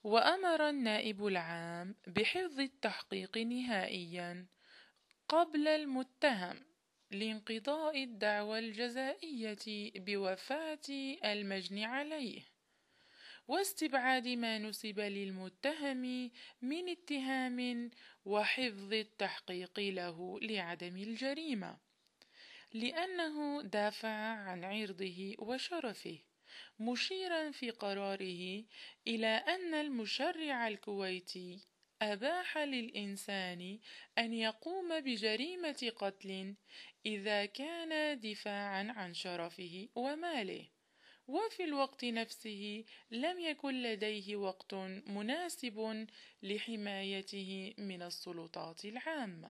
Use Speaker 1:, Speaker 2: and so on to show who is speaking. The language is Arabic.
Speaker 1: وأمر النائب العام بحفظ التحقيق نهائيا قبل المتهم لانقضاء الدعوى الجزائية بوفاة المجني عليه، واستبعاد ما نسب للمتهم من اتهام، وحفظ التحقيق له لعدم الجريمة، لأنه دافع عن عرضه وشرفه، مشيرا في قراره إلى أن المشرع الكويتي أباح للإنسان أن يقوم بجريمة قتل إذا كان دفاعا عن شرفه وماله، وفي الوقت نفسه لم يكن لديه وقت مناسب لحمايته من السلطات العامة.